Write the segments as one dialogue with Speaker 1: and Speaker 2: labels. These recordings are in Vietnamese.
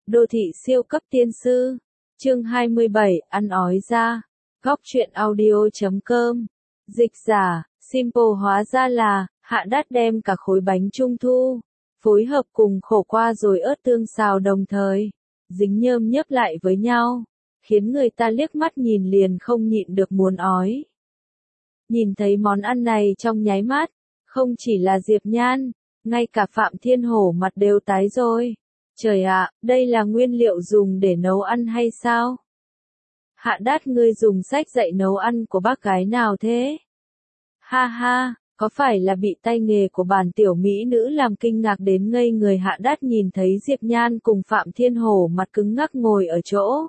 Speaker 1: Đô thị siêu cấp tiên sư. Chương 27, ăn ói ra. Góc truyện audio.com. Dịch giả, Simple hóa ra là, Hạ Đát đem cả khối bánh trung thu, phối hợp cùng khổ qua rồi ớt tương xào đồng thời, dính nhơm nhớp lại với nhau, khiến người ta liếc mắt nhìn liền không nhịn được muốn ói. Nhìn thấy món ăn này trong nháy mắt, không chỉ là Diệp Nhan, ngay cả Phạm Thiên Hổ mặt đều tái rồi. Trời ạ, đây là nguyên liệu dùng để nấu ăn hay sao? Hạ Đát, ngươi dùng sách dạy nấu ăn của bác gái nào thế? Ha ha, có phải là bị tay nghề của bản tiểu mỹ nữ làm kinh ngạc đến ngây người? Hạ Đát nhìn thấy Diệp Nhan cùng Phạm Thiên Hổ mặt cứng ngắc ngồi ở chỗ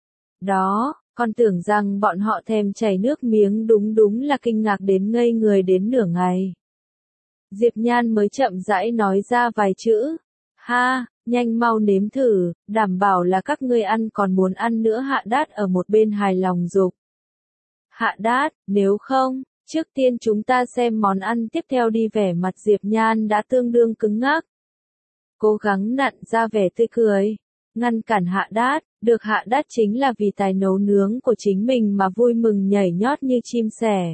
Speaker 1: đó, còn tưởng rằng bọn họ thèm chảy nước miếng, đúng là kinh ngạc đến ngây người đến nửa ngày. Diệp Nhan mới chậm rãi nói ra vài chữ. Ha, nhanh mau nếm thử, đảm bảo là các ngươi ăn còn muốn ăn nữa. Hạ Đát ở một bên hài lòng dục. Hạ Đát, nếu không, trước tiên chúng ta xem món ăn tiếp theo đi. Vẻ mặt Diệp Nhan đã tương đương cứng ngắc. Cố gắng nặn ra vẻ tươi cười, ngăn cản Hạ Đát, được Hạ Đát chính là vì tài nấu nướng của chính mình mà vui mừng nhảy nhót như chim sẻ.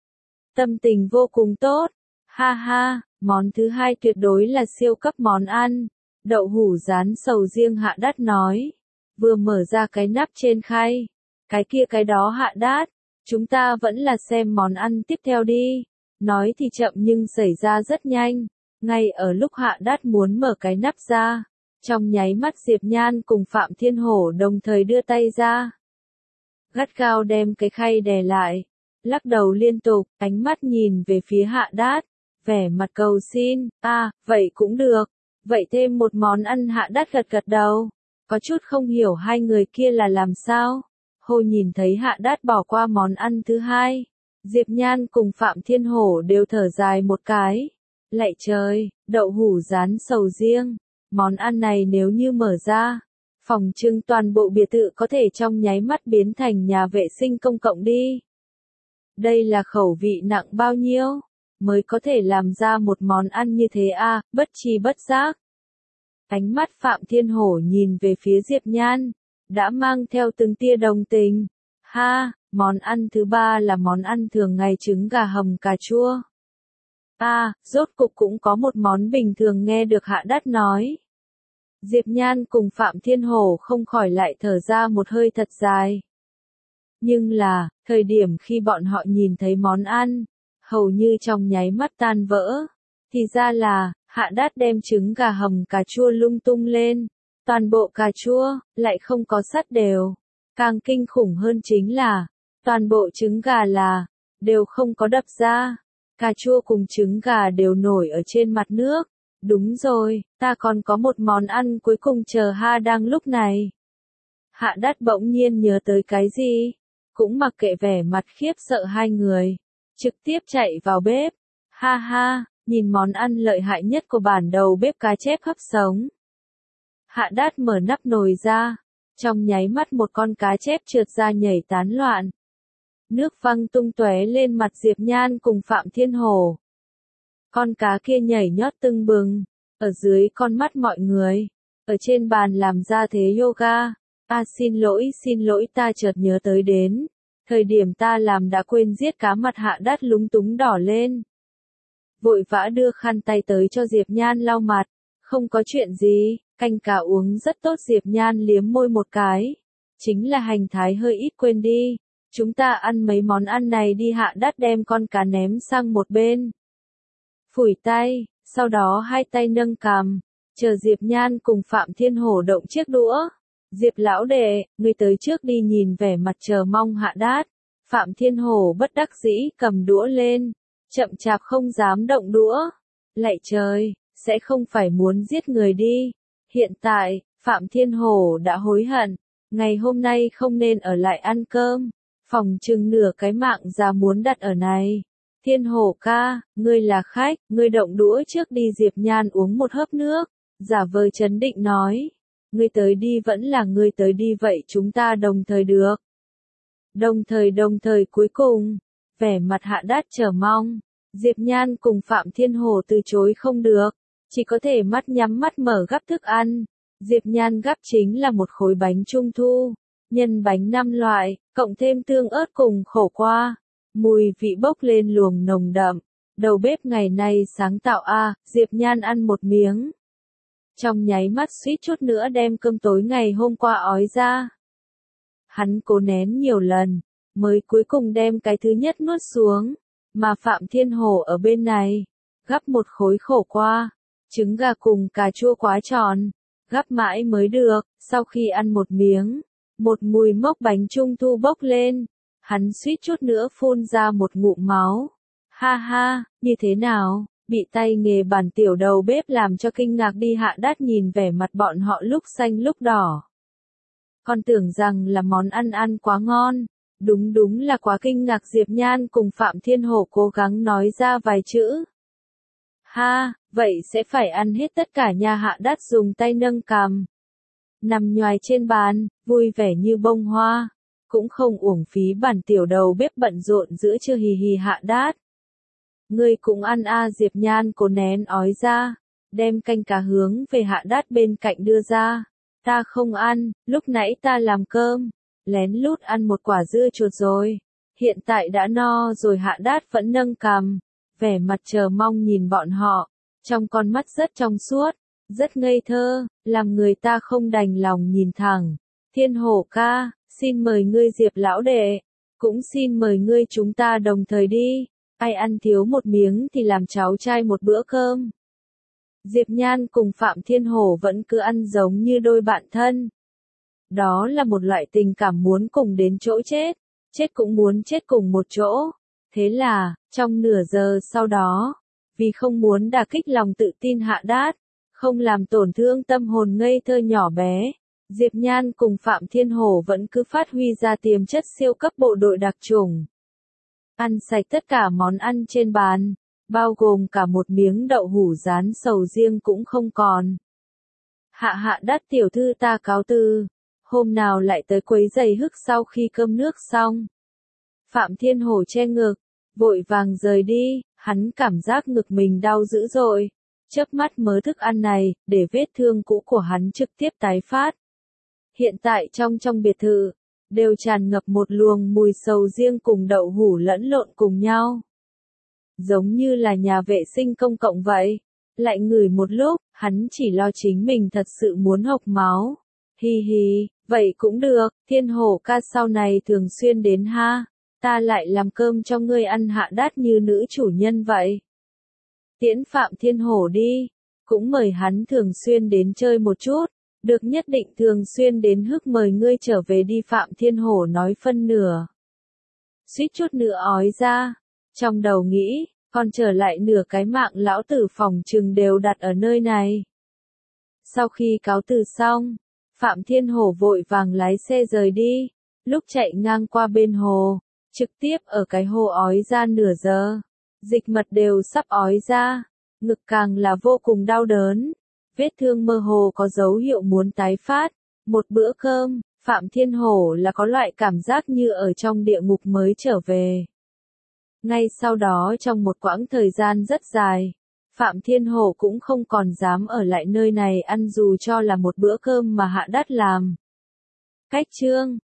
Speaker 1: Tâm tình vô cùng tốt. Ha ha, món thứ hai tuyệt đối là siêu cấp món ăn. Đậu hũ rán sầu riêng. Hạ Đát nói, vừa mở ra cái nắp trên khay. Cái kia cái đó Hạ Đát, chúng ta vẫn là xem món ăn tiếp theo đi. Nói thì chậm nhưng xảy ra rất nhanh. Ngay ở lúc Hạ Đát muốn mở cái nắp ra, trong nháy mắt Diệp Nhan cùng Phạm Thiên Hổ đồng thời đưa tay ra, gắt gao đem cái khay đè lại, lắc đầu liên tục, ánh mắt nhìn về phía Hạ Đát, vẻ mặt cầu xin. Vậy cũng được. Vậy thêm một món ăn. Hạ Đát gật gật đầu, có chút không hiểu hai người kia là làm sao. Hồi nhìn thấy Hạ Đát bỏ qua món ăn thứ hai, Diệp Nhan cùng Phạm Thiên Hổ đều thở dài một cái. Lạy trời, đậu hũ rán sầu riêng, món ăn này nếu như mở ra, phòng trưng toàn bộ biệt thự có thể trong nháy mắt biến thành nhà vệ sinh công cộng đi. Đây là khẩu vị nặng bao nhiêu mới có thể làm ra một món ăn như thế à? Bất tri bất giác, ánh mắt Phạm Thiên Hổ nhìn về phía Diệp Nhan, đã mang theo từng tia đồng tình. Ha, món ăn thứ ba là món ăn thường ngày, trứng gà hầm cà chua. Rốt cục cũng có một món bình thường. Nghe được Hạ Đát nói, Diệp Nhan cùng Phạm Thiên Hổ không khỏi lại thở ra một hơi thật dài. Nhưng là, thời điểm khi bọn họ nhìn thấy món ăn, hầu như trong nháy mắt tan vỡ. Thì ra là, Hạ Đát đem trứng gà hầm cà chua lung tung lên, toàn bộ cà chua lại không có sắt đều. Càng kinh khủng hơn chính là, toàn bộ trứng gà đều không có đập ra. Cà chua cùng trứng gà đều nổi ở trên mặt nước. Đúng rồi, ta còn có một món ăn cuối cùng chờ. Đang lúc này, Hạ Đát bỗng nhiên nhớ tới cái gì, cũng mặc kệ vẻ mặt khiếp sợ hai người, trực tiếp chạy vào bếp. Ha, nhìn món ăn lợi hại nhất của bản đầu bếp cá chép hấp sống. Hạ Đát mở nắp nồi ra, trong nháy mắt một con cá chép trượt ra nhảy tán loạn. Nước văng tung tóe lên mặt Diệp Nhan cùng Phạm Thiên Hổ. Con cá kia nhảy nhót tưng bừng, ở dưới con mắt mọi người, ở trên bàn làm ra thế yoga. Xin lỗi, ta chợt nhớ tới đến, thời điểm ta làm đã quên giết cá. Mặt Hạ Đát lúng túng đỏ lên, vội vã đưa khăn tay tới cho Diệp Nhan lau mặt. Không có chuyện gì, canh cá uống rất tốt. Diệp Nhan liếm môi một cái, chính là hành thái hơi ít, quên đi. Chúng ta ăn mấy món ăn này đi. Hạ Đát đem con cá ném sang một bên, phủi tay, sau đó hai tay nâng cằm, chờ Diệp Nhan cùng Phạm Thiên Hổ động chiếc đũa. Diệp lão đệ, ngươi tới trước đi. Nhìn vẻ mặt chờ mong Hạ Đát, Phạm Thiên Hổ bất đắc dĩ cầm đũa lên, chậm chạp không dám động đũa. Lạy trời, sẽ không phải muốn giết người đi. Hiện tại, Phạm Thiên Hổ đã hối hận, ngày hôm nay không nên ở lại ăn cơm, phòng chừng nửa cái mạng già muốn đặt ở này. Thiên Hổ ca, ngươi là khách, ngươi động đũa trước đi. Diệp Nhan uống một hớp nước, giả vờ trấn định nói, ngươi tới đi, vẫn là ngươi tới đi. Vậy chúng ta đồng thời được. Đồng thời cuối cùng, vẻ mặt Hạ Đát chờ mong, Diệp Nhan cùng Phạm Thiên Hổ từ chối không được, chỉ có thể mắt nhắm mắt mở gắp thức ăn. Diệp Nhan gắp chính là một khối bánh trung thu, nhân bánh 5 loại, cộng thêm tương ớt cùng khổ qua. Mùi vị bốc lên luồng nồng đậm. Đầu bếp ngày nay sáng tạo Diệp Nhan ăn một miếng. Trong nháy mắt suýt chút nữa đem cơm tối ngày hôm qua ói ra. Hắn cố nén nhiều lần, mới cuối cùng đem cái thứ nhất nuốt xuống, mà Phạm Thiên Hổ ở bên này, gắp một khối khổ qua, trứng gà cùng cà chua quá tròn, gắp mãi mới được, sau khi ăn một miếng, một mùi mốc bánh trung thu bốc lên, hắn suýt chút nữa phun ra một ngụm máu. Ha ha, như thế nào, bị tay nghề bản tiểu đầu bếp làm cho kinh ngạc đi. Hạ Đát nhìn vẻ mặt bọn họ lúc xanh lúc đỏ. Con tưởng rằng là món ăn quá ngon, đúng là quá kinh ngạc. Diệp Nhan cùng Phạm Thiên Hổ cố gắng nói ra vài chữ. Ha, vậy sẽ phải ăn hết tất cả nha. Hạ Đát dùng tay nâng cằm, nằm nhoài trên bàn, vui vẻ như bông hoa, cũng không uổng phí bản tiểu đầu bếp bận rộn giữa trưa. Hì hì Hạ Đát, ngươi cũng ăn Diệp Nhan cố nén ói ra, đem canh cá hướng về Hạ Đát bên cạnh đưa ra. Ta không ăn, lúc nãy ta làm cơm, lén lút ăn một quả dưa chuột rồi, hiện tại đã no rồi. Hạ Đát vẫn nâng cằm, vẻ mặt chờ mong nhìn bọn họ, trong con mắt rất trong suốt, rất ngây thơ, làm người ta không đành lòng nhìn thẳng. Thiên Hổ ca, xin mời ngươi. Diệp lão đệ, cũng xin mời ngươi, chúng ta đồng thời đi. Ai ăn thiếu một miếng thì làm cháu trai một bữa cơm. Diệp Nhan cùng Phạm Thiên Hổ vẫn cứ ăn giống như đôi bạn thân. Đó là một loại tình cảm muốn cùng đến chỗ chết, chết cũng muốn chết cùng một chỗ. Thế là, trong nửa giờ sau đó, vì không muốn đả kích lòng tự tin Hạ Đát, không làm tổn thương tâm hồn ngây thơ nhỏ bé, Diệp Nhan cùng Phạm Thiên Hổ vẫn cứ phát huy ra tiềm chất siêu cấp bộ đội đặc chủng. Ăn sạch tất cả món ăn trên bàn, bao gồm cả một miếng đậu hũ rán sầu riêng cũng không còn. Hạ Đát tiểu thư, ta cáo từ, hôm nào lại tới quấy rầy hức. Sau khi cơm nước xong, Phạm Thiên Hổ che ngực, vội vàng rời đi. Hắn cảm giác ngực mình đau dữ dội, chớp mắt mớ thức ăn này, để vết thương cũ của hắn trực tiếp tái phát. Hiện tại trong biệt thự, đều tràn ngập một luồng mùi sầu riêng cùng đậu hũ lẫn lộn cùng nhau. Giống như là nhà vệ sinh công cộng vậy. Lại ngửi một lúc, hắn chỉ lo chính mình thật sự muốn hộc máu. Hi hi, vậy cũng được, Thiên Hổ ca sau này thường xuyên đến ha. Ta lại làm cơm cho ngươi ăn. Hạ Đát như nữ chủ nhân vậy. Tiễn Phạm Thiên Hổ đi, cũng mời hắn thường xuyên đến chơi một chút. Được, nhất định thường xuyên đến hức, mời ngươi trở về đi. Phạm Thiên Hổ nói phân nửa, suýt chút nữa ói ra, trong đầu nghĩ, còn trở lại nửa cái mạng lão tử phòng trừng đều đặt ở nơi này. Sau khi cáo từ xong, Phạm Thiên Hổ vội vàng lái xe rời đi, lúc chạy ngang qua bên hồ, trực tiếp ở cái hồ ói ra nửa giờ, dịch mật đều sắp ói ra, ngực càng là vô cùng đau đớn. Vết thương mơ hồ có dấu hiệu muốn tái phát. Một bữa cơm, Phạm Thiên Hổ là có loại cảm giác như ở trong địa ngục mới trở về. Ngay sau đó trong một quãng thời gian rất dài, Phạm Thiên Hổ cũng không còn dám ở lại nơi này ăn dù cho là một bữa cơm mà Hạ Đát làm. Cách chương